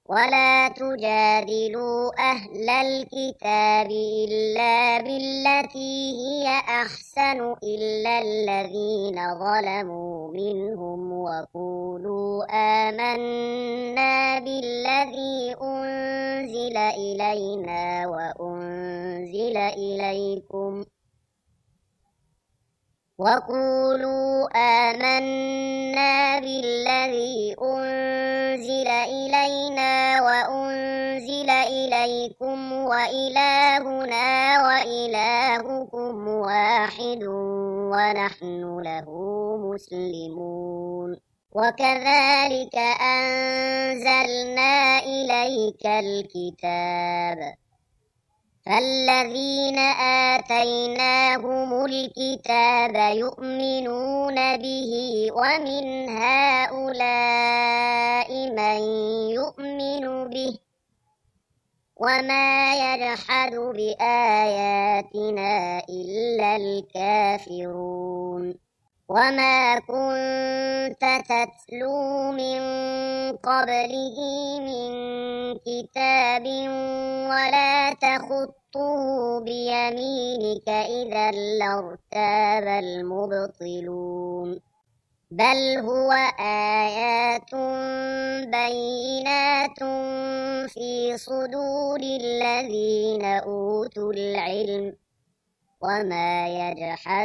ولا تجادلوا أهل الكتاب إلا بالتي هي أحسن إلا الذين ظلموا منهم وقولوا آمنا بالذي أنزل إلينا وأنزل إليكم وإلهنا وإلهكم واحد ونحن له مسلمون وكذلك أنزلنا إليك الكتاب فالذين آتيناهم الكتاب يؤمنون به ومن هؤلاء من يؤمن به وما يجحد بآياتنا إلا الكافرون وما كنت تتلو من قبله من كتاب ولا تخطه بيمينك إذا لارتاب المبطلون بل هو آيات بينات في صدور الذين أوتوا العلم وما يجحد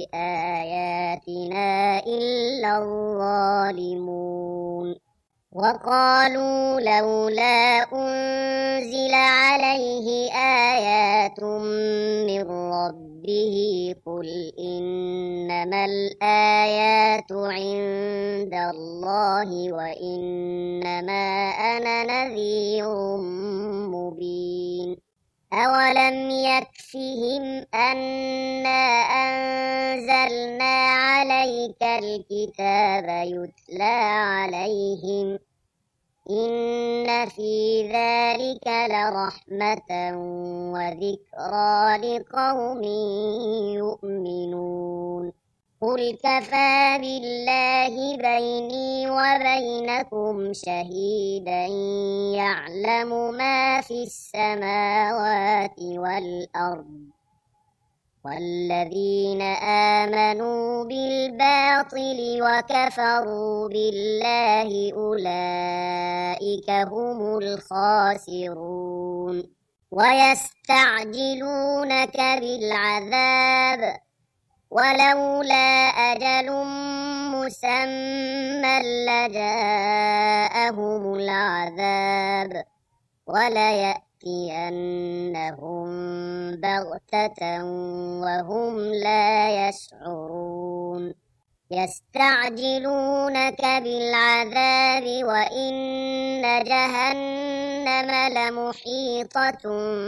بآياتنا إلا الظالمون وقالوا لولا أنزل عليه آيات من ربه قل إنما الآيات عند الله وإنما أنا نذير مبين أولم يكفهم أنا أنزلنا عليك الكتاب يتلى عليهم إن في ذلك لرحمة وذكرى لقوم يؤمنون قل كفى بالله بيني وبينكم شهيدا يعلم ما في السماوات والأرض والذين آمنوا بالباطل وكفروا بالله أولئك هم الخاسرون ويستعجلونك بالعذاب ولولا أجل مسمى لجاءهم العذاب وليأتينهم بغتة وهم لا يشعرون يستعجلونك بالعذاب وإن جهنم لمحيطة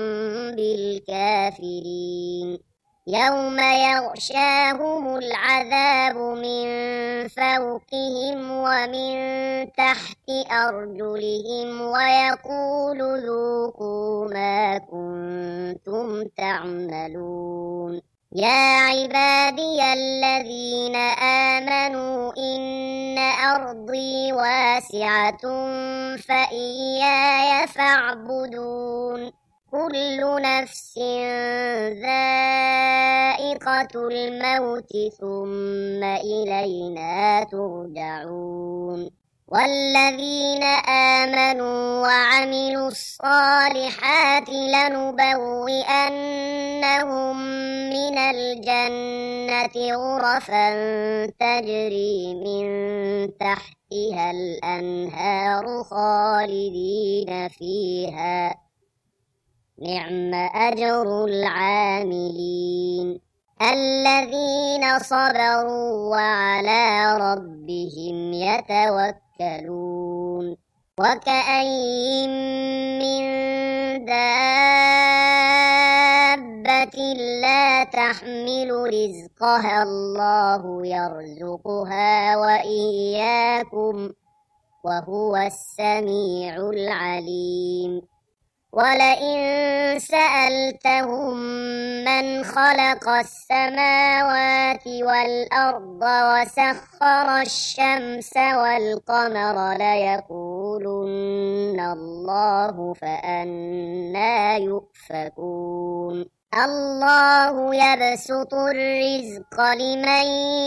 بالكافرين يوم يغشاهم العذاب من فوقهم ومن تحت أرجلهم ويقول ذوقوا ما كنتم تعملون يا عبادي الذين آمنوا إن أرضي واسعة فإياي فاعبدون كل نفس ذائقة الموت ثم إلينا ترجعون والذين آمنوا وعملوا الصالحات لنبوئنهم من الجنة غرفا تجري من تحتها الأنهار خالدين فيها نعم أجر العاملين الذين صبروا وعلى ربهم يتوكلون وكأين من دابة لا تحمل رزقها الله يرزقها وإياكم وهو السميع العليم ولئن سألتهم من خلق السماوات والأرض وسخر الشمس والقمر ليقولن الله فأنى يؤفكون الله يبسط الرزق لمن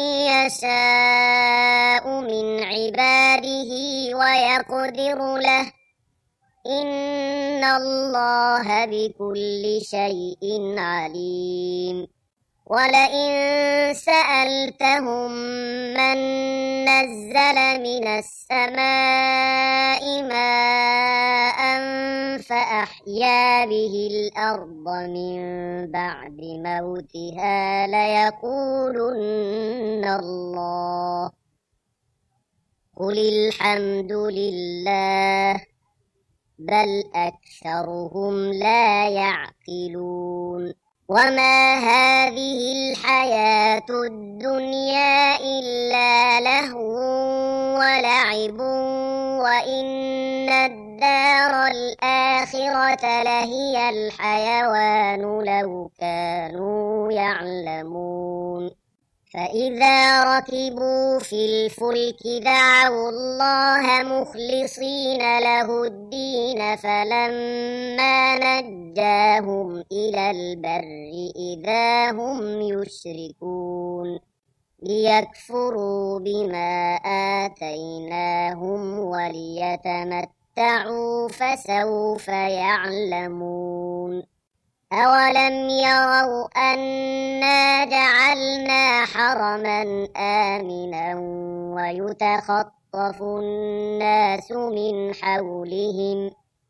يشاء من عباده ويقدر له إن الله بكل شيء عليم ولئن سألتهم من نزل من السماء ماء فأحيا به الأرض من بعد موتها ليقولن الله قل الحمد لله بل أكثرهم لا يعقلون وما هذه الحياة الدنيا إلا لهو ولعب وإن الدار الآخرة لهي الحيوان لو كانوا يعلمون فإذا ركبوا في الفلك دعوا الله مخلصين له الدين فلما نجاهم إلى البر إذا هم يشركون ليكفروا بما آتيناهم وليتمتعوا فسوف يعلمون أولم يروا أنا جعلنا حرما آمنا ويتخطف الناس من حولهم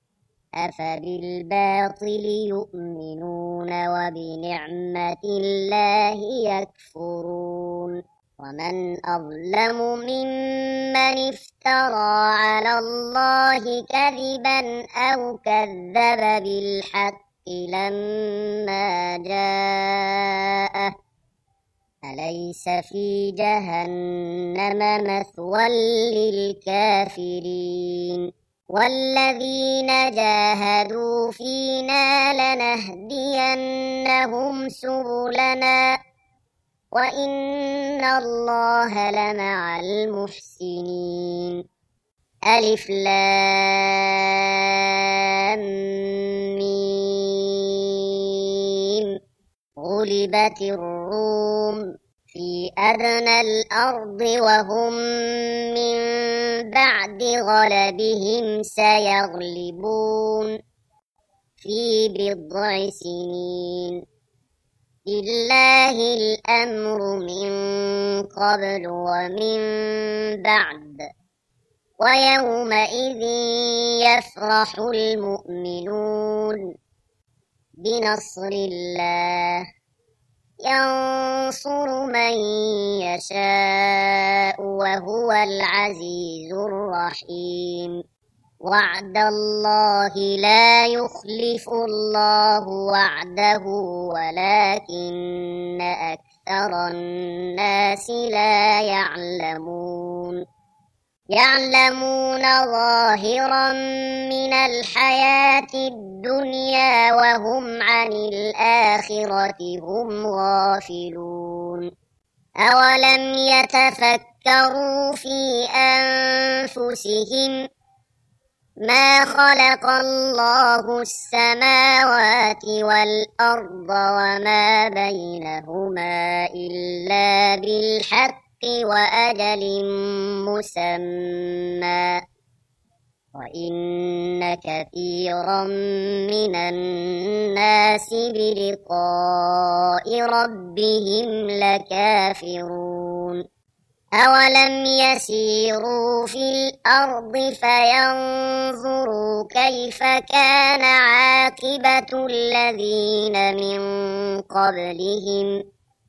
أفبالباطل يؤمنون وبنعمة الله يكفرون ومن أظلم ممن افترى على الله كذبا أو كذب بالحق لما جاءه أليس في جهنم مثوى للكافرين والذين جاهدوا فينا لنهدينهم سبلنا وإن الله لمع المحسنين ألف لام ميم غلبت الروم في أدنى الأرض وهم من بعد غلبهم سيغلبون في بضع سنين لله الأمر من قبل ومن بعد ويومئذ يفرح المؤمنون بنصر الله ينصر من يشاء وهو العزيز الرحيم وعد الله لا يخلف الله وعده ولكن أكثر الناس لا يعلمون يعلمون ظاهرا من الحياة الدنيا وهم عن الآخرة هم غافلون أولم يتفكروا في أنفسهم ما خلق الله السماوات والأرض وما بينهما إلا بالحق وأجل مسمى وإن كثيرا من الناس بلقاء ربهم لكافرون أولم يسيروا في الأرض فينظروا كيف كان عاقبة الذين من قبلهم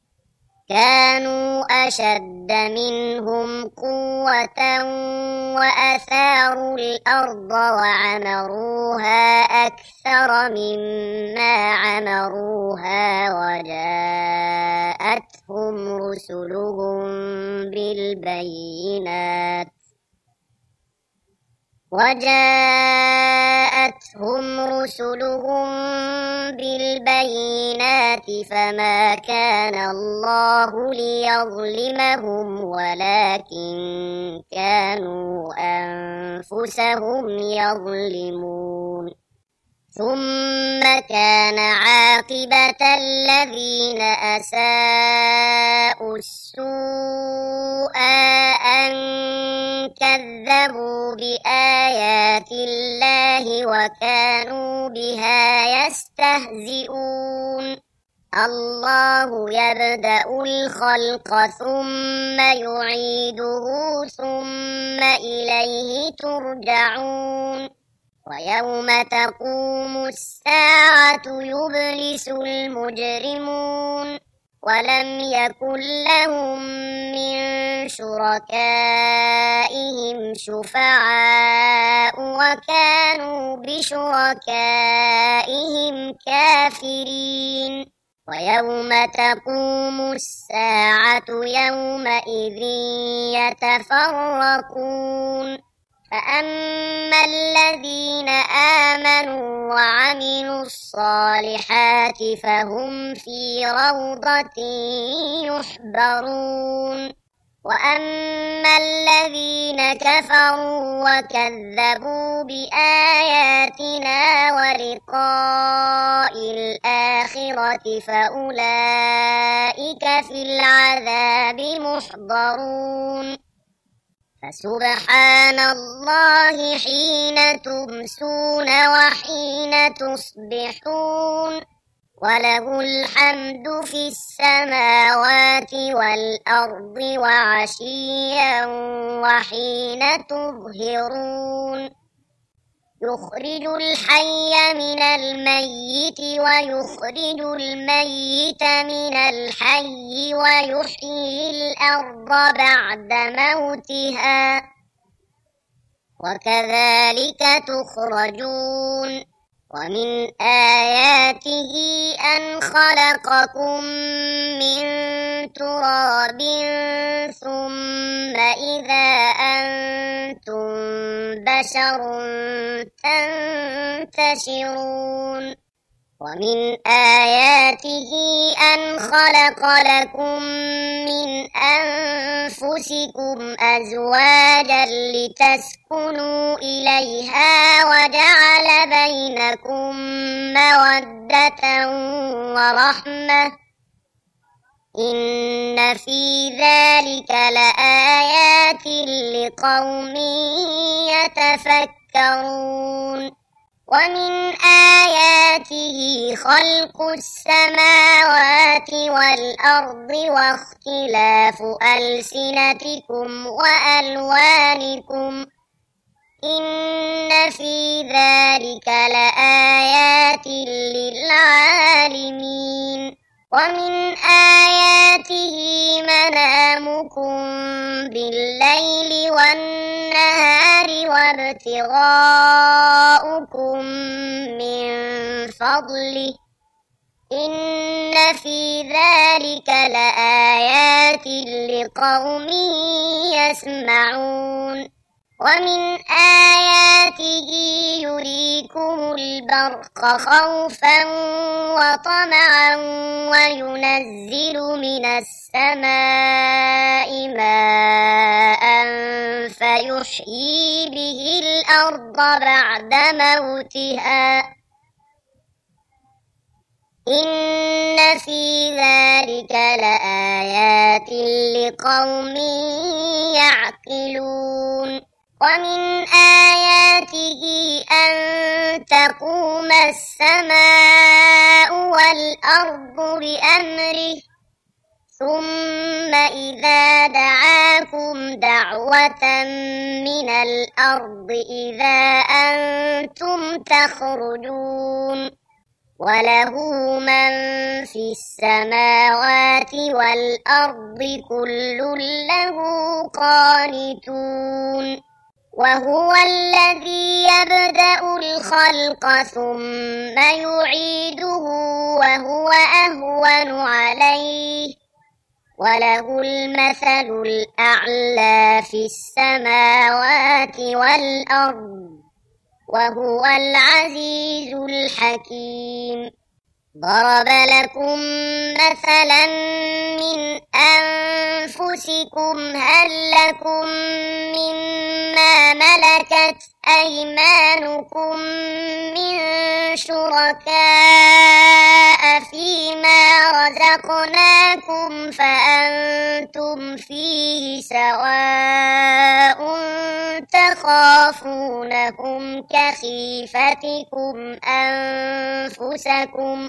كانوا أشد منهم قوة وأثاروا الأرض وعمروها أكثر مما عمروها وجاءتهم رسلهم بالبينات جاءتهم رسلهم بالبينات فما كان الله ليظلمهم ولكن كانوا أنفسهم يظلمون ثم كان عاقبة الذين أساءوا السوء أن كذبوا بآيات الله وكانوا بها يستهزئون الله يبدأ الخلق ثم يعيده ثم إليه ترجعون ويوم تقوم الساعة يبلس المجرمون ولم يكن لهم من شركائهم شفعاء وكانوا بشركائهم كافرين ويوم تقوم الساعة يومئذ يتفرقون فأما الذين آمنوا وعملوا الصالحات فهم في روضة يحبرون وأما الذين كفروا وكذبوا بآياتنا ولقاء الآخرة فأولئك في العذاب محضرون فسبحان الله حين تمسون وحين تصبحون وله الحمد في السماوات والأرض وعشيا وحين تظهرون يخرج الحي من الميت ويخرج الميت من الحي ويحيي الأرض بعد موتها وكذلك تخرجون ومن آياته أن خلقكم من تراب ثم إذا أنتم بشر تنتشرون ومن آياته أن خلق لكم من أنفسكم أزواجا لتسكنوا إليها وجعل بينكم مودة ورحمة إن في ذلك لآيات لقوم يتفكرون ومن آياته خلق السماوات والأرض واختلاف ألسنتكم وألوانكم إن في ذلك لآيات للعالمين ومن آياته منامكم بالليل والنهار وابتغاؤكم من فضله إن في ذلك لآيات لقوم يسمعون ومن آياته يريكم البرق خوفا وطمعا وينزل من السماء ماء فيحيي به الأرض بعد موتها إن في ذلك لآيات لقوم يعقلون ومن آياته أن تقوم السماء والأرض بأمره ثم إذا دعاكم دعوة من الأرض إذا أنتم تخرجون وله من في السماوات والأرض كل له قانتون وهو الذي يبدأ الخلق ثم يعيده وهو أهون عليه وله المثل الأعلى في السماوات والأرض وهو العزيز الحكيم. ضرب لكم مثلا من أنفسكم هل لكم مما ملكت أيمانكم من شركاء فيما رزقناكم فأنتم فيه سواء تخافونهم كخيفتكم أنفسكم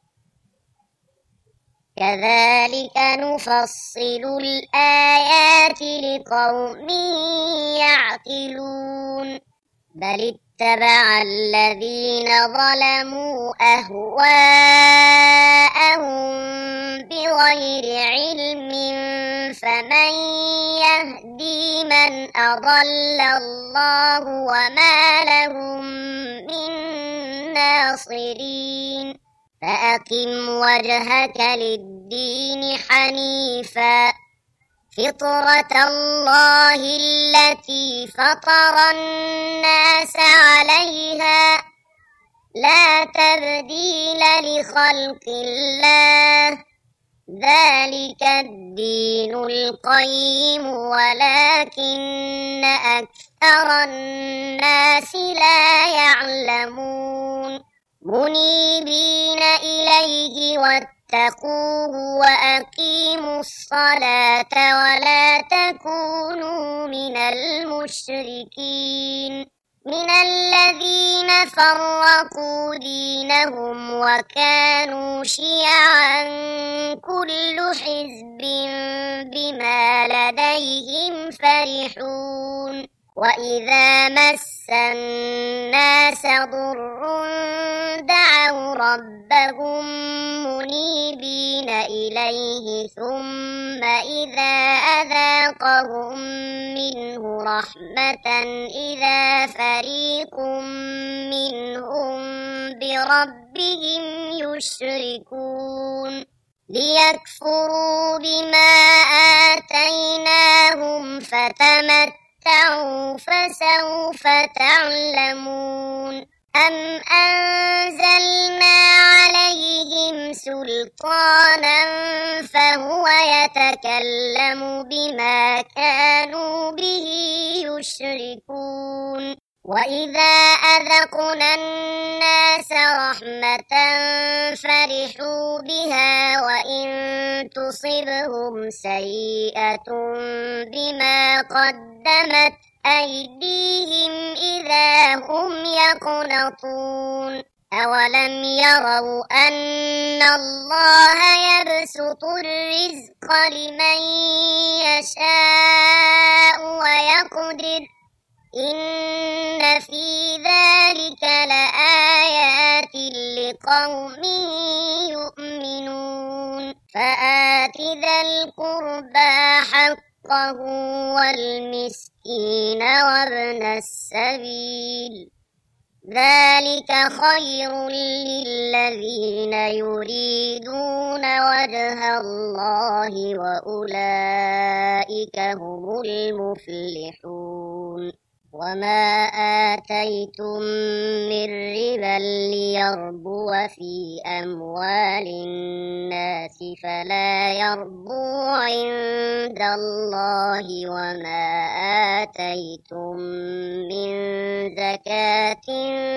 كذلك نفصل الآيات لقوم يعقلون. بل اتبع الذين ظلموا أهواءهم بغير علم فمن يهدي من أضل الله وما لهم من ناصرين. فأقم وجهك للدين حنيفا فطرة الله التي فطر الناس عليها لا تبديل لخلق الله ذلك الدين القيم ولكن أكثر الناس لا يعلمون. منيبين إليه واتقوه وأقيموا الصلاة ولا تكونوا من المشركين من الذين فرقوا دينهم وكانوا شيعا كل حزب بما لديهم فرحون. وإذا مس الناس ضر دعوا ربهم منيبين إليه ثم إذا أذاقهم منه رحمة إذا فريق منهم بربهم يشركون. ليكفروا بما آتيناهم فتمتعوا فسوف تعلمون. أم أنزلنا عليهم سلطانا فهو يتكلم بما كانوا به يشركون. وإذا أذقنا الناس رحمة فرحوا بها وإن تصبهم سيئة بما قدمت أيديهم إذا هم يقنطون. أولم يروا أن الله يبسط الرزق لمن يشاء ويقدر إن في ذلك لآيات لقوم يؤمنون. فآت ذا القربى حقه والمسكين وابن السبيل ذلك خير للذين يريدون وجه الله وأولئك هم المفلحون. وما آتيتم من ربا ليربو في أموال الناس فلا يربو عند الله وما آتيتم من زكاة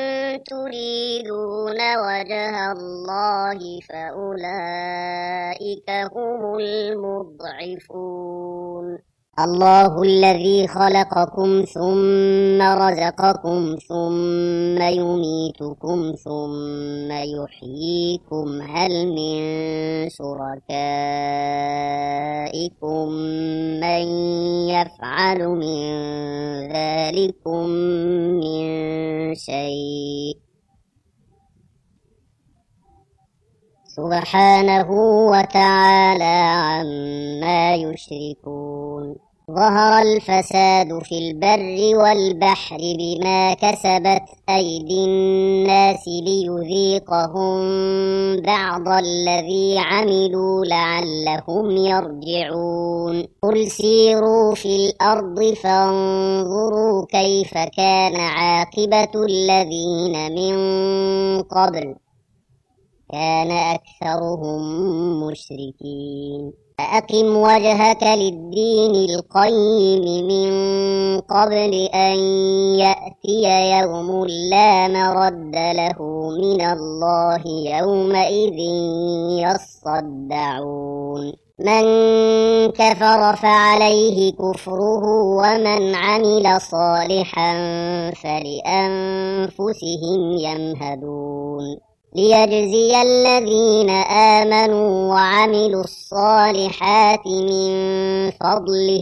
تريدون وجه الله فأولئك هم المضعفون. الله الذي خلقكم ثم رزقكم ثم يميتكم ثم يحييكم هل من شركائكم من يفعل من ذلكم من شيء سبحانه وتعالى عما يشركون. ظهر الفساد في البر والبحر بما كسبت أيدي الناس ليذيقهم بعض الذي عملوا لعلهم يرجعون قل سيروا في الأرض فانظروا كيف كان عاقبة الذين من قبل كان أكثرهم مشركين فأقم وجهك للدين القيم من قبل أن يأتي يوم لا مرد له من الله يومئذ يصدعون من كفر فعليه كفره ومن عمل صالحا فلأنفسهم يمهدون ليجزي الذين آمنوا وعملوا الصالحات من فضله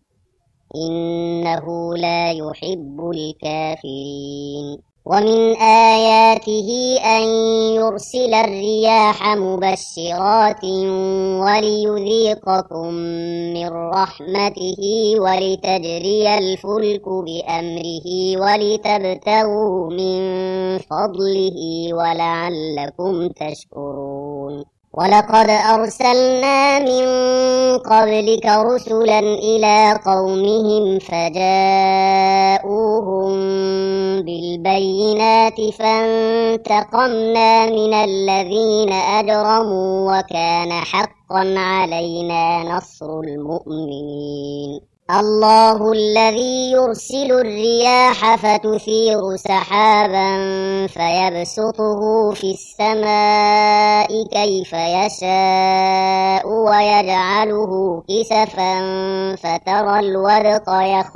إنه لا يحب الكافرين ومن آياته أن يرسل الرياح مبشرات وليذيقكم من رحمته ولتجري الفلك بأمره ولتبتغوا من فضله ولعلكم تشكرون ولقد أرسلنا من قبلك رسلا إلى قومهم فجاءوهم بالبينات فانتقمنا من الذين أجرموا وكان حقا علينا نصر المؤمنين الله الذي يرسل الرياح فتثير سحابا فيبسطه في السماء كيف يشاء ويجعله كسفا فترى الودق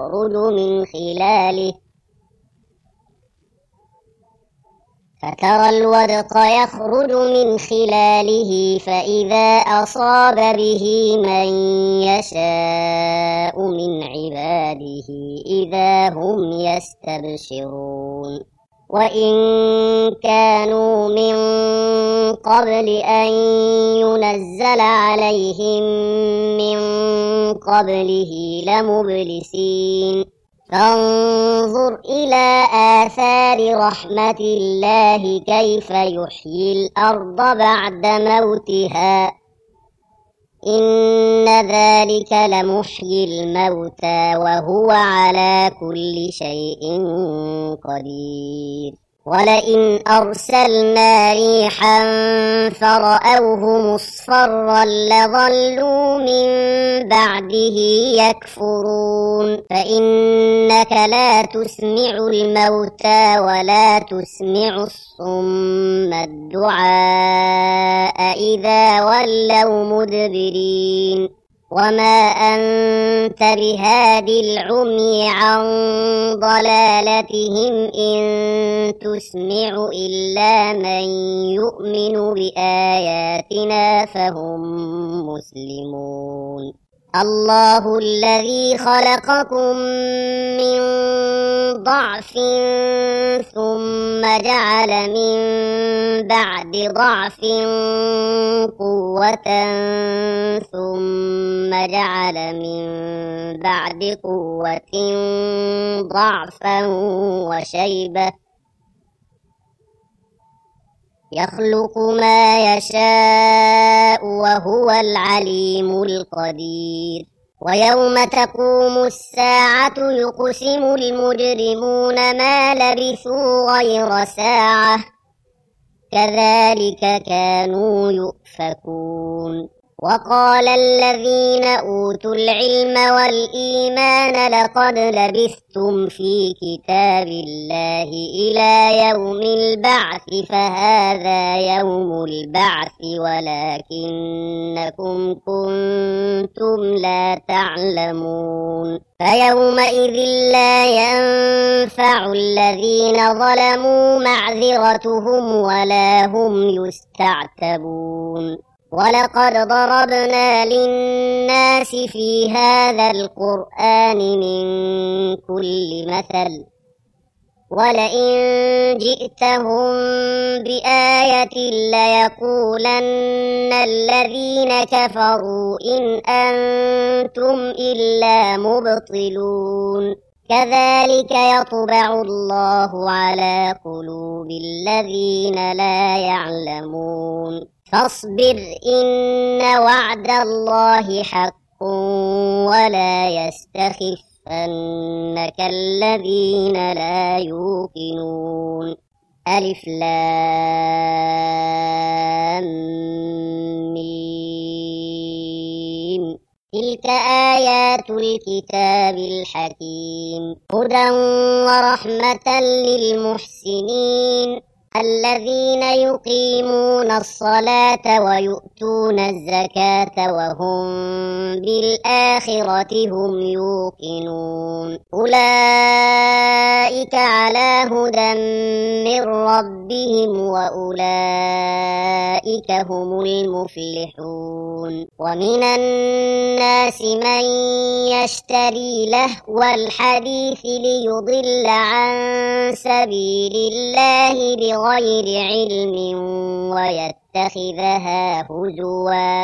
يخرج من خلاله فإذا أصاب به من يشاء من عباده إذا هم يستبشرون وإن كانوا من قبل أن ينزل عليهم من قبله لمبلسين فانظر إلى آثار رحمة الله كيف يحيي الأرض بعد موتها إن ذلك لمحيي الموتى وهو على كل شيء قدير ولئن أرسلنا ريحا فرأوه مصفرا لظلوا من بعده يكفرون فإنك لا تسمع الموتى ولا تسمع الصم الدعاء إذا ولوا مدبرين وما أنت بهادي العمي عن ضلالتهم إن تسمع إلا من يؤمن بآياتنا فهم مسلمون الله الذي خلقكم من ضعف ثم جعل من بعد ضعف قوة ثم جعل من بعد قوة ضعفا وشيبة يخلق ما يشاء وهو العليم القدير ويوم تقوم الساعة يقسم المجرمون ما لبثوا غير ساعة كذلك كانوا يؤفكون وقال الذين أوتوا العلم والإيمان لقد لبثتم في كتاب الله إلى يوم البعث فهذا يوم البعث ولكنكم كنتم لا تعلمون فيومئذ لا ينفع الذين ظلموا معذرتهم ولا هم يستعتبون ولقد ضربنا للناس في هذا القرآن من كل مثل ولئن جئتهم بآية ليقولن الذين كفروا إن أنتم إلا مبطلون كذلك يطبع الله على قلوب الذين لا يعلمون فاصبر إن وعد الله حق ولا يستخفنك الذين لا يوقنون ألف لام ميم تلك آيات الكتاب الحكيم هدى ورحمة للمحسنين الذين يقيمون الصلاة ويؤتون الزكاة وهم بالآخرة هم يوقنون أولئك على هدى من ربهم وأولئك هم المفلحون ومن الناس من يشتري لهو الحديث ليضل عن سبيل الله بغير علم ويتخذها هزوا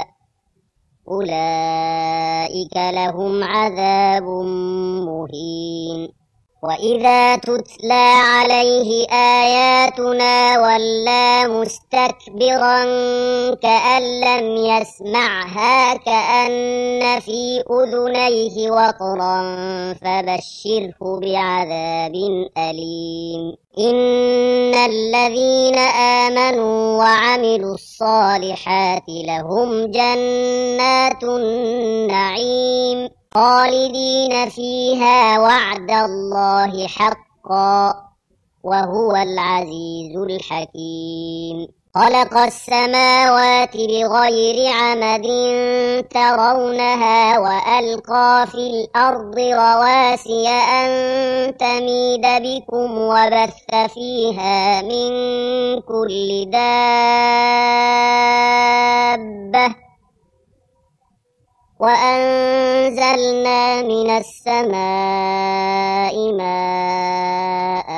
أولئك لهم عذاب مهين وإذا تتلى عليه آياتنا ولى مستكبرا كأن لم يسمعها كأن في أذنيه وقرا فبشره بعذاب أليم إن الذين آمنوا وعملوا الصالحات لهم جنات النعيم خالدين فيها وعد الله حقا وهو العزيز الحكيم خلق السماوات بغير عمد ترونها وألقى في الأرض رواسي أن تميد بكم وبث فيها من كل دابة وأنزلنا من السماء ماء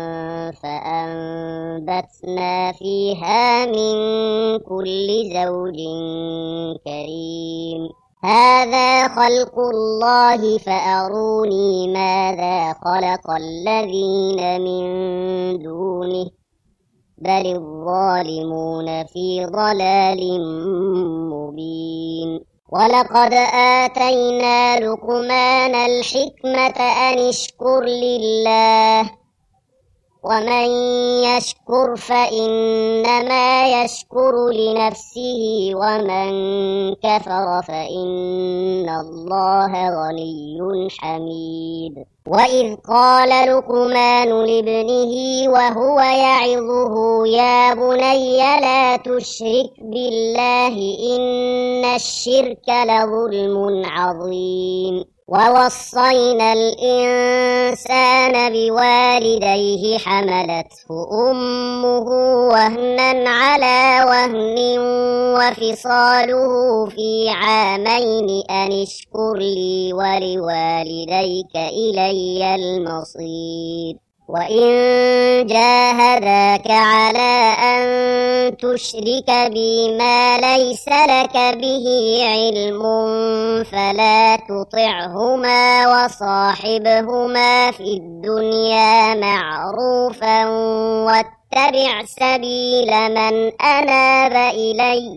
فأنبتنا فيها من كل زوج كريم هذا خلق الله فأروني ماذا خلق الذين من دونه بل الظالمون في ضلال مبين ولقد آتينا لقمان الحكمة أن اشكر لله ومن يشكر فإنما يشكر لنفسه ومن كفر فإن الله غني حميد وإذ قال لقمان لابنه وهو يعظه يا بني لا تشرك بالله إن الشرك لظلم عظيم ووصينا الإنسان بوالديه حملته أمه وهنا على وهن وفصاله في عامين أن اشكر لي ولوالديك إلي المصير وإن جاهداك على أن تشرك بي ما ليس لك به علم فلا تطعهما وصاحبهما في الدنيا معروفا واتبع سبيل من أناب إلي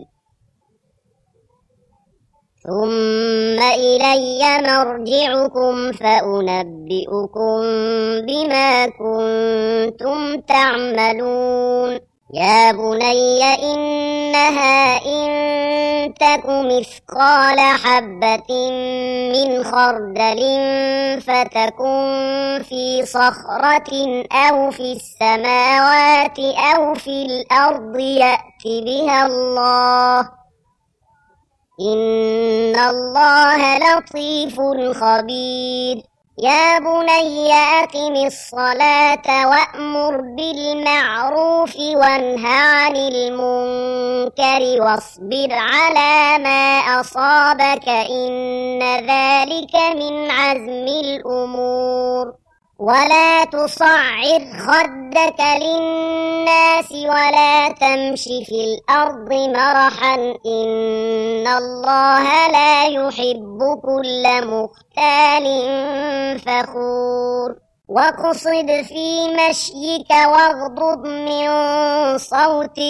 ثم إلي مرجعكم فأنبئكم بما كنتم تعملون يا بني إنها إن تك مثقال حبة من خردل فتكن في صخرة أو في السماوات أو في الأرض يأت بها الله إن الله لطيف خبير يا بني أقم الصلاة وأمر بالمعروف وانه عن المنكر واصبر على ما أصابك إن ذلك من عزم الأمور ولا تصعر خدك للناس ولا تمش في الأرض مرحا إن الله لا يحب كل مختال فخور واقصد في مشيك واغضض من صوتك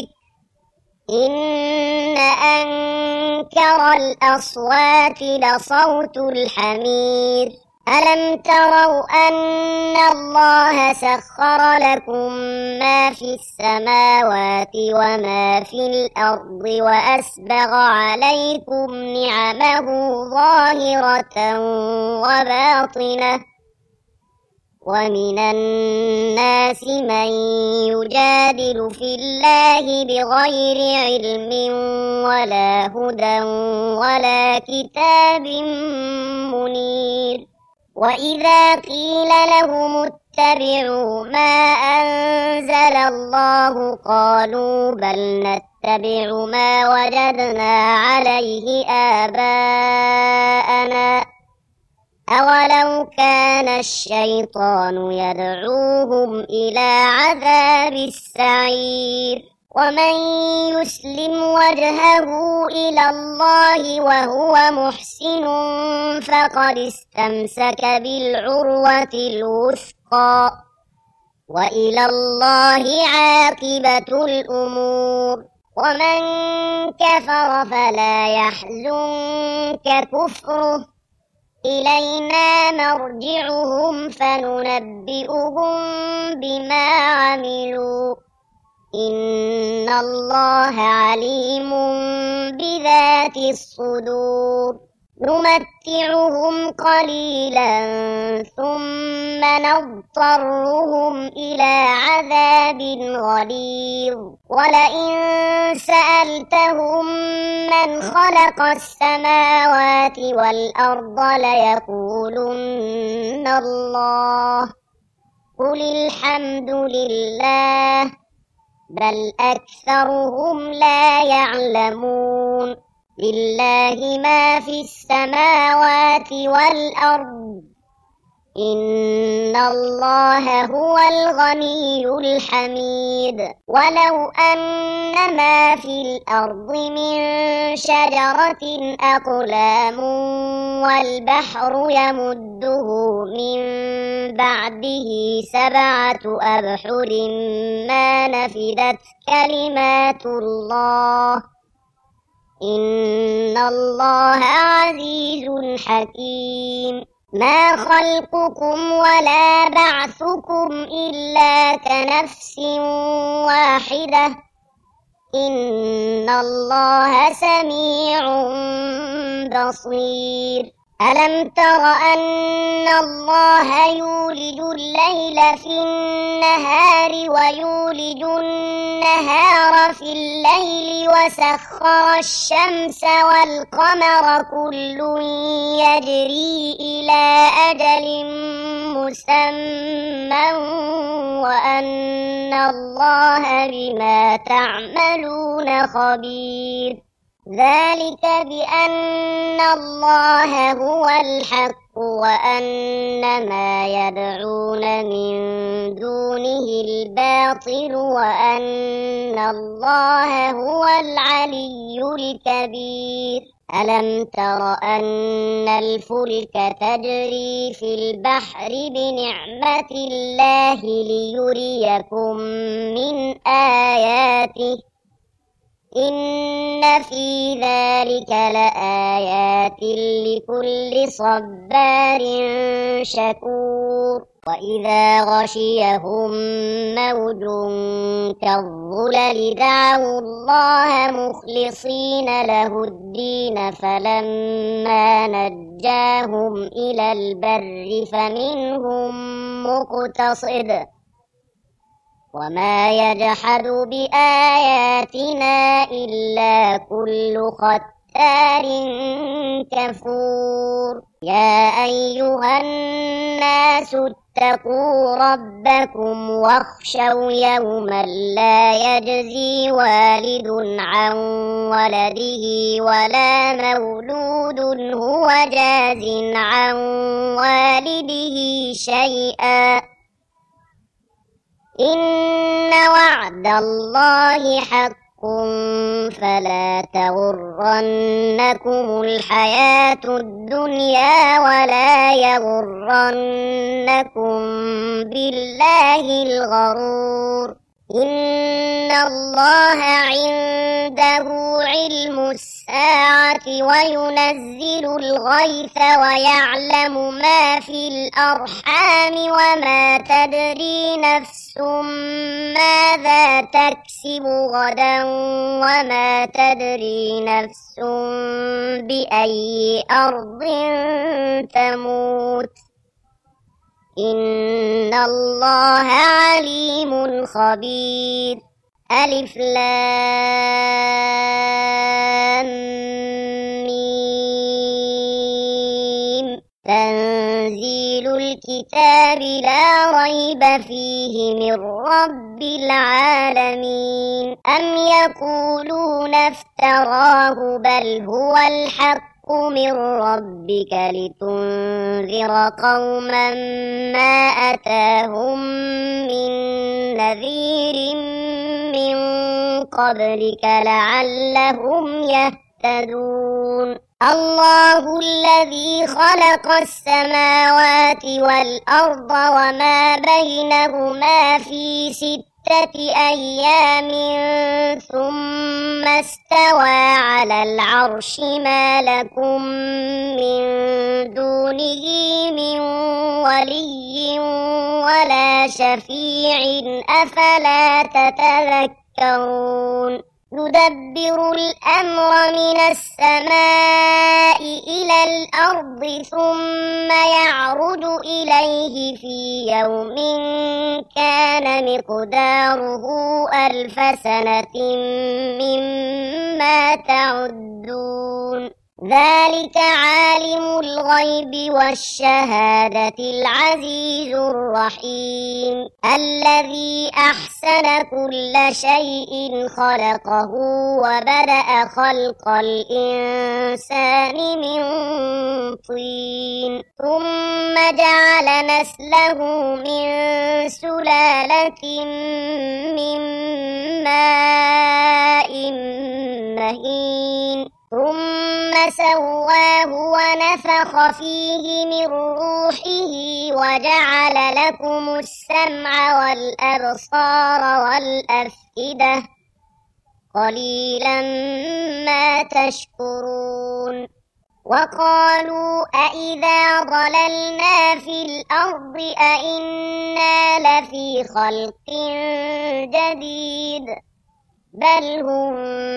إن أنكر الأصوات لصوت الحمير ألم تروا أن الله سخر لكم ما في السماوات وما في الأرض وأسبغ عليكم نعمه ظاهرة وباطنة ومن الناس من يجادل في الله بغير علم ولا هدى ولا كتاب منير وإذا قيل لهم اتبعوا ما أنزل الله قالوا بل نتبع ما وجدنا عليه آباءنا أولو كان الشيطان يدعوهم إلى عذاب السعير ومن يسلم وجهه إلى الله وهو محسن فقد استمسك بالعروة الوثقى وإلى الله عاقبة الأمور ومن كفر فلا يحزنك كفره إلينا مرجعهم فننبئهم بما عملوا إن الله عليم بذات الصدور نمتعهم قليلا ثم نضطرهم إلى عذاب غليظ ولئن سألتهم من خلق السماوات والأرض ليقولن الله قل الحمد لله بل أكثرهم لا يعلمون لله ما في السماوات والأرض إن الله هو الغني الحميد ولو أن ما في الأرض من شجرة أقلام والبحر يمده من بعده 7 أبحر ما نفدت كلمات الله إن الله عزيز حكيم ما خلقكم ولا بعثكم إلا كنفس واحدة إن الله سميع بصير ألم تر أن الله يولج الليل في النهار ويولج النهار في الليل وسخر الشمس والقمر كل يجري إلى أجل مسمى وأن الله بما تعملون خبير ذلك بأن الله هو الحق وأن ما يدعون من دونه الباطل وأن الله هو العلي الكبير ألم تر أن الفلك تجري في البحر بنعمة الله ليريكم من آياته إن في ذلك لآيات لكل صبار شكور وإذا غشيهم موج كالظلل دعوا الله مخلصين له الدين فلما نجاهم إلى البر فمنهم مقتصد وما يجحد بآياتنا إلا كل ختار مختال كفور يا أيها الناس اتقوا ربكم واخشوا يوما لا يجزي والد عن ولده ولا مولود هو جاز عن والده شيئا إن وعد الله حق فلا تغرنكم الحياة الدنيا ولا يغرنكم بالله الغرور إن الله عنده علم الساعة وينزل الغيث ويعلم ما في الأرحام وما تدري نفس ماذا تكسب غدا وما تدري نفس بأي أرض تموت إن الله عليم خبير ألف لام ميم تنزيل الكتاب لا ريب فيه من رب العالمين أم يقولون افتراه بل هو الحق من ربك لتنذر قوما ما أتاهم من نذير من قبلك لعلهم يهتدون الله الذي خلق السماوات والأرض وما بينهما في 6 أيام ثم استوى على العرش ما لكم من دونه من ولي ولا شفيع أفلا تتذكرون يدبر الأمر من السماء إلى الأرض ثم يعرج إليه في يوم كان مقداره 1000 سنة مما تعدون ذلك عالم الغيب والشهادة العزيز الرحيم الذي أحسن كل شيء خلقه وبدأ خلق الإنسان من طين ثم جعل نسله من سلالة من ماء مهين ثم سواه ونفخ فيه من روحه وجعل لكم السمع والأبصار والأفئدة قليلا ما تشكرون وقالوا أإذا ضللنا في الأرض أإنا لفي خلق جديد بل هم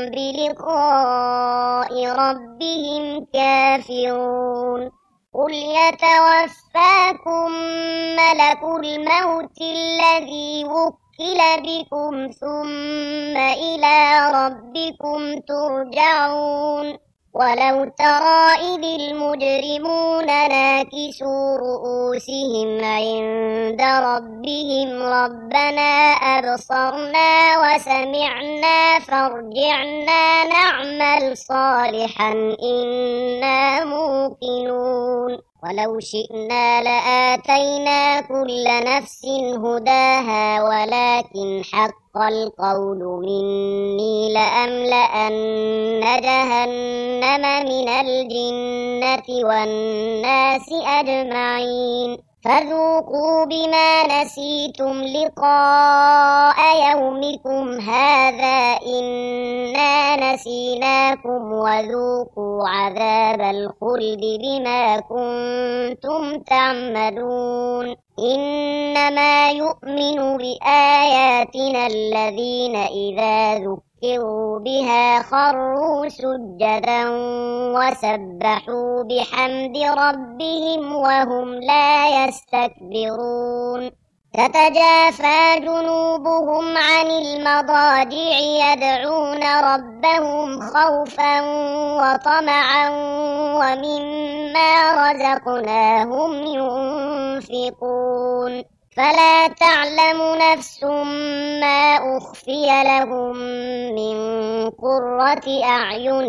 بلقاء ربهم كافرون قل يتوفاكم ملك الموت الذي وكل بكم ثم إلى ربكم ترجعون ولو ترى إذ المجرمون ناكسوا رؤوسهم عند ربهم ربنا أبصرنا وسمعنا فارجعنا نعمل صالحا إنا موقنون ولو شئنا لآتينا كل نفس هداها ولكن حق القول مني لأملأن جهنم من الجنة والناس أجمعين فذوقوا بما نسيتم لقاء يومكم هذا إنا نسيناكم وذوقوا عذاب الخلد بما كنتم تعملون إنما يؤمن بآياتنا الذين إذا ذكروا بها خروا سجدا وسبحوا بحمد ربهم وهم لا يستكبرون تتجافى جنوبهم عن المضاجع يدعون ربهم خوفا وطمعا ومما رزقناهم ينفقون فلا تعلم نفس ما أخفي لهم من قرة أعين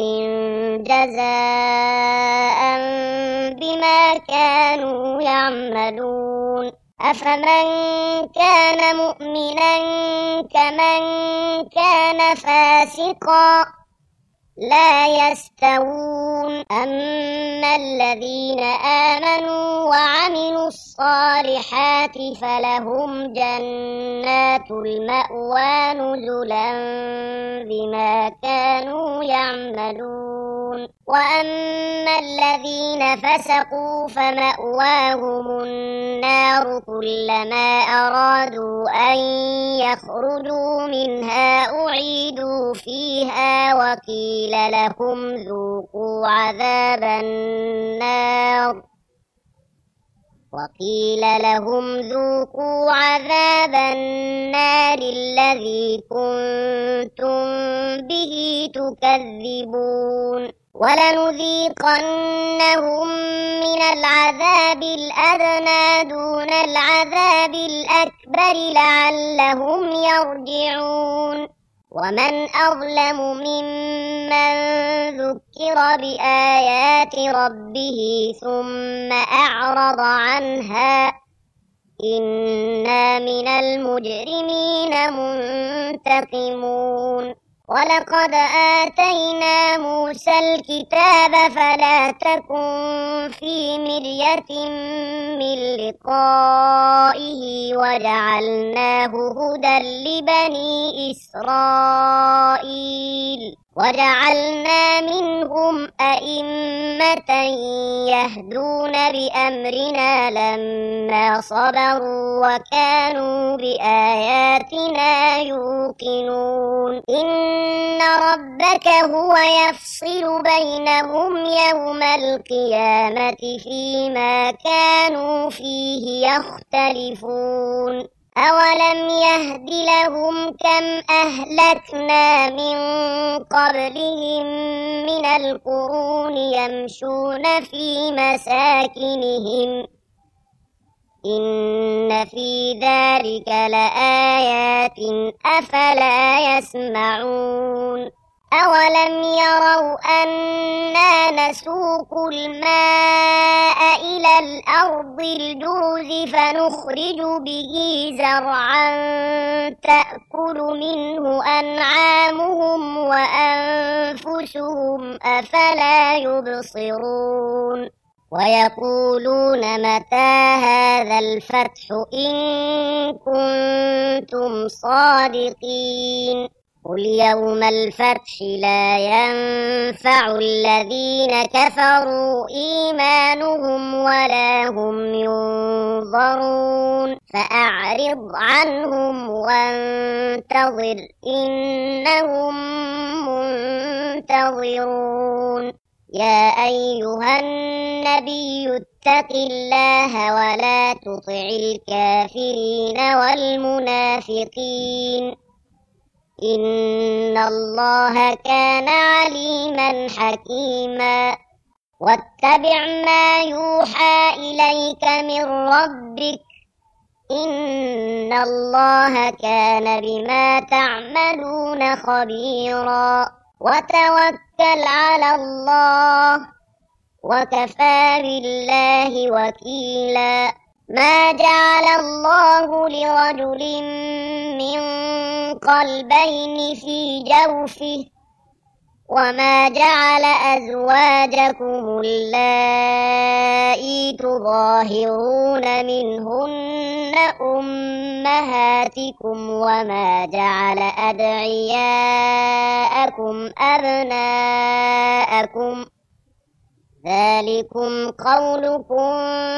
جزاء بما كانوا يعملون أفمن كان مؤمنا كمن كان فاسقا لا يستوون أما الذين آمنوا وعملوا الصالحات فلهم جنات المأوى نزلا بما كانوا يعملون وأما الذين فسقوا فمأواهم النار كلما أرادوا أن يخرجوا منها أعيدوا فيها وقيل لهم ذوقوا عذاب النار الذي كنتم به تكذبون ولنذيقنهم من العذاب الأدنى دون العذاب الأكبر لعلهم يرجعون ومن أظلم ممن ذكر بآيات ربه ثم أعرض عنها إنا من المجرمين منتقمون ولقد آتينا موسى الكتاب فلا تكن في مرية من لقائه وجعلناه هدى لبني إسرائيل وجعلنا منهم أئمة يهدون بأمرنا لما صبروا وكانوا بآياتنا يوقنون إن ربك هو يفصل بينهم يوم القيامة فيما كانوا فيه يختلفون أولم يهد لهم كم أهلكنا من قبلهم من القرون يمشون في مساكنهم إن في ذلك لآيات أفلا يسمعون أولم يروا أنا نسوق الماء إلى الأرض الجرز فنخرج به زرعا تأكل منه أنعامهم وأنفسهم أفلا يبصرون ويقولون متى هذا الفتح إن كنتم صادقين قل يوم الفتح لا ينفع الذين كفروا إيمانهم ولا هم ينظرون فأعرض عنهم وانتظر إنهم منتظرون يا أيها النبي اتق الله ولا تطع الكافرين والمنافقين إن الله كان عليما حكيما واتبع ما يوحى إليك من ربك إن الله كان بما تعملون خبيرا وتوكل على الله وكفى بالله وكيلا ما جعل الله لرجل من قلبين في جوفه وما جعل أزواجكم اللائي تظاهرون منهن أمهاتكم وما جعل أدعياءكم أبناءكم ذلكم قولكم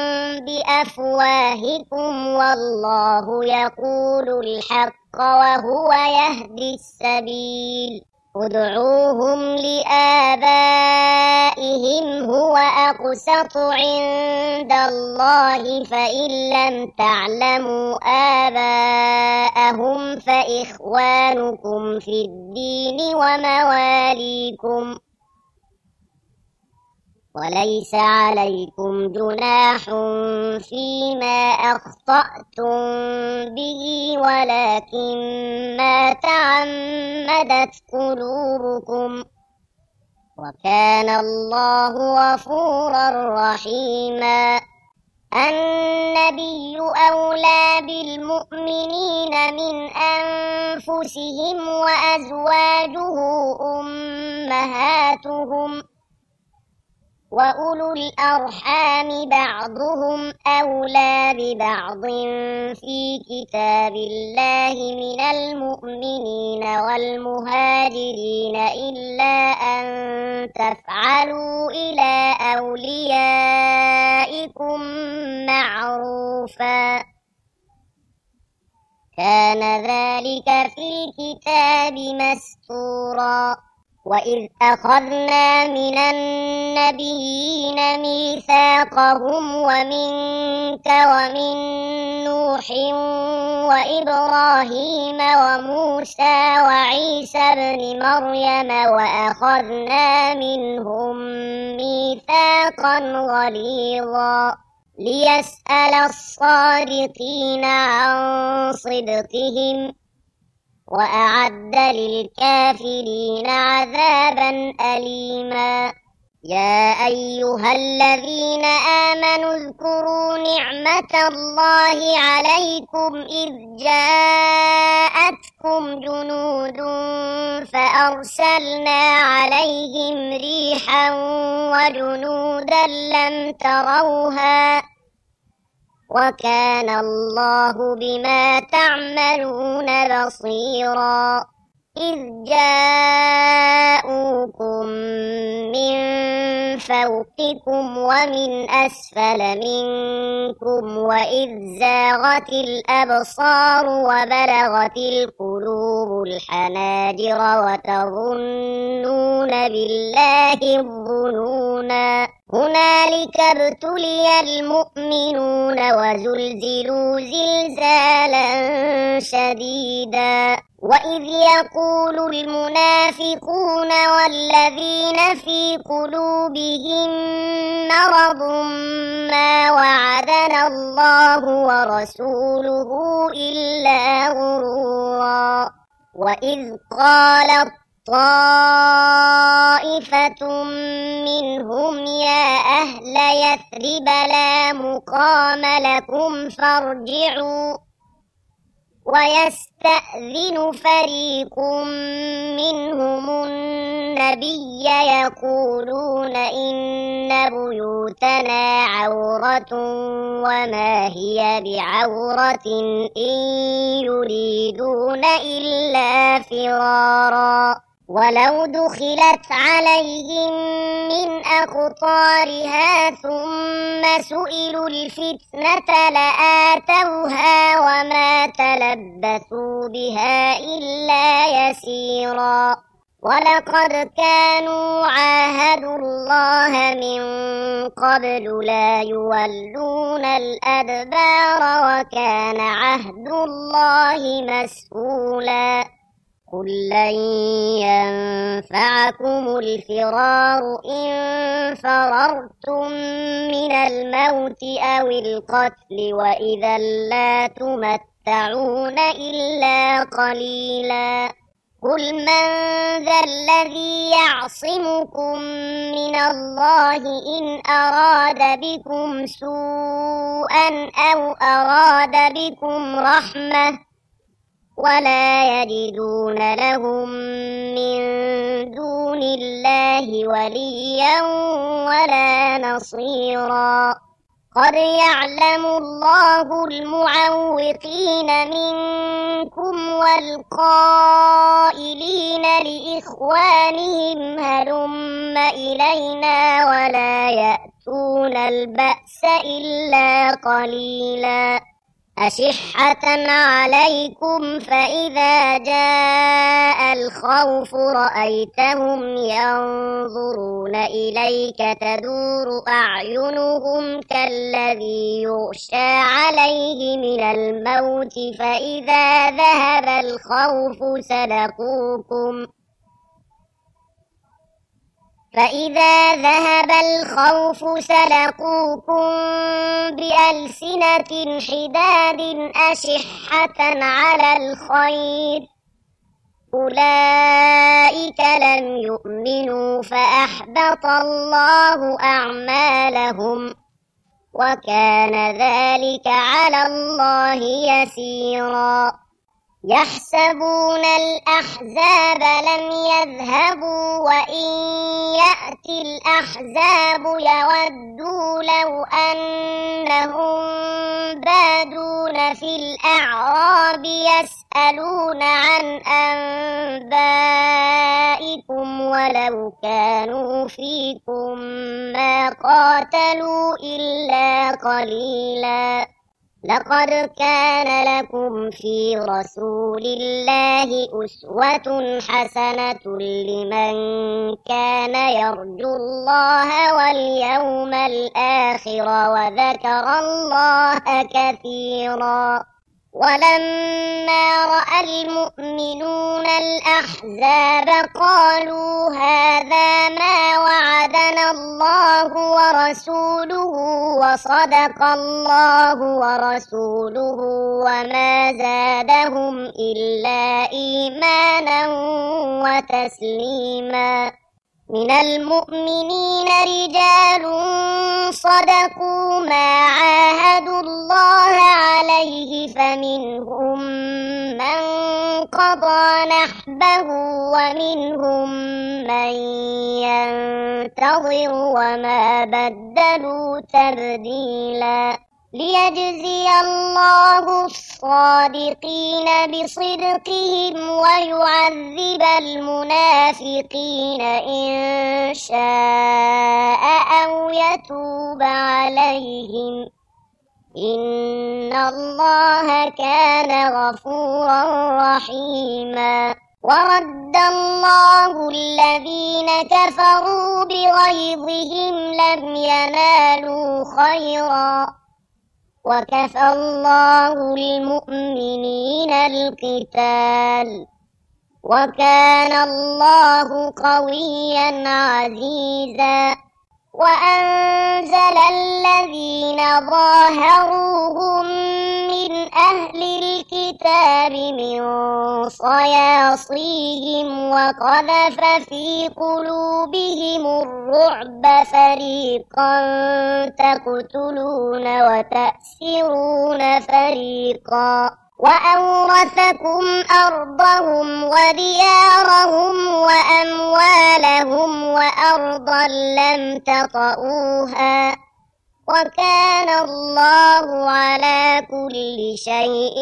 بأفواهكم والله يقول الحق وهو يهدي السبيل ادعوهم لآبائهم هو أقسط عند الله فإن لم تعلموا آباءهم فإخوانكم في الدين ومواليكم وليس عليكم جناح فيما أخطأتم به ولكن ما تعمدت قلوبكم وكان الله غفورا رحيما. النبي أولى بالمؤمنين من أنفسهم وأزواجه أمهاتهم وأولو الأرحام بعضهم أولى ببعض في كتاب الله من المؤمنين والمهاجرين إلا أن تفعلوا إلى أوليائكم معروفا كان ذلك في الكتاب مسطورا. وإذ أخذنا من النبيين ميثاقهم ومنك ومن نوح وإبراهيم وموسى وعيسى ابن مريم وأخذنا منهم ميثاقا غليظا ليسأل الصادقين عن صدقهم وأعد للكافرين عذابا أليما. يا أيها الذين آمنوا اذكروا نعمة الله عليكم إذ جاءتكم جنود فأرسلنا عليهم ريحا وجنودا لم تروها وكان الله بما تعملون بصيرا. إذ جاءوكم من فوقكم ومن أسفل منكم وإذ زاغت الأبصار وبلغت القلوب الحناجر وتظنون بالله الظنونا هنالك ابتلي المؤمنون وزلزلوا زلزالا شديدا. وإذ يقول المنافقون والذين في قلوبهم مرض ما وعدنا الله ورسوله إلا غرورا. وإذ قالت طائفة منهم يا أهل يثرب لا مقام لكم فارجعوا ويستأذن فريق منهم النبي يقولون إن بيوتنا عورة وما هي بعورة إن يريدون إلا فرارا ولو دخلت عليهم من أقطارها ثم سئلوا الفتنة لآتوها وما تلبثوا بها إلا يسيرا. ولقد كانوا عاهدوا الله من قبل لا يولون الأدبار وكان عهد الله مسؤولا. قل لن ينفعكم الفرار إن فررتم من الموت أو القتل وإذا لا تمتعون إلا قليلا. قل من ذا الذي يعصمكم من الله إن أراد بكم سوءا أو أراد بكم رحمة ولا يجدون لهم من دون الله وليا ولا نصيرا. قد يعلم الله المعوقين منكم والقائلين لإخوانهم هلم إلينا ولا يأتون البأس إلا قليلا. أشحة عليكم فإذا جاء الخوف الخوف رأيتهم ينظرون إليك تدور أعينهم كالذي يغشى عليه من الموت فإذا ذهب الخوف سلقوكم بألسنة حداد أشحة على الخير أولئك لم يؤمنوا فأحبط الله أعمالهم وكان ذلك على الله يسيرا يحسبون الأحزاب لم يذهبوا وإن يأتي الأحزاب يودوا لو أنهم بادون في الأعراب يسألون عن أنبائكم ولو كانوا فيكم ما قاتلوا إلا قليلا لقد كان لكم في رسول الله أسوة حسنة لمن كان يرجو الله واليوم الآخر وذكر الله كثيرا ولما رأى المؤمنون الأحزاب قالوا هذا ما وعدنا الله ورسوله وصدق الله ورسوله وما زادهم إلا إيمانا وتسليما من المؤمنين رجال صدقوا ما عاهدوا الله عليه فمنهم من قضى نحبه ومنهم من ينتظر وما بدلوا تبديلا ليجزي الله الصادقين بصدقهم ويعذب المنافقين إن شاء أو يتوب عليهم إن الله كان غفورا رحيما ورد الله الذين كفروا بغيظهم لم ينالوا خيرا وكفى الله المؤمنين القتال وكان الله قويا عزيزا وأنزل الذين ظاهروهم من أهل الكتاب من صياصيهم وقذف في قلوبهم الرعب فريقا تقتلون وتأسرون فريقا وأورثكم أرضهم وديارهم وأموالهم وأرضا لم تطئوها وكان الله على كل شيء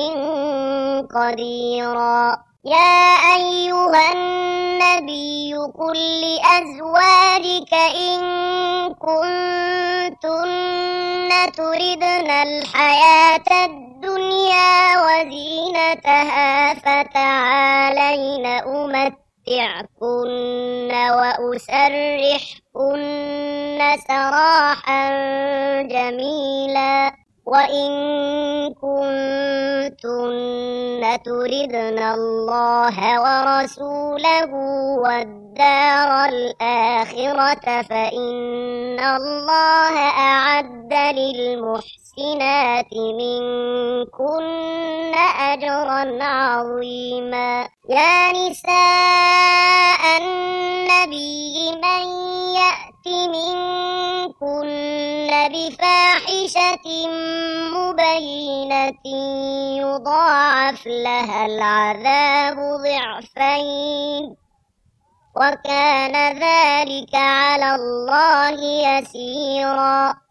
قديرا يا أيها النبي قل لأزواجك إن كنتن تردن الحياة الدنيا وزينتها فتعالين أمتعكن وأسرحكن سراحا جميلا وإن كنتن تردن الله ورسوله والدار الآخرة فإن الله أعد للمحسنات منكن أجرا عظيما يا نساء النبي من يأت منكن بفاحشة مبينة يضاعف لها العذاب ضعفين وكان ذلك على الله يسيرا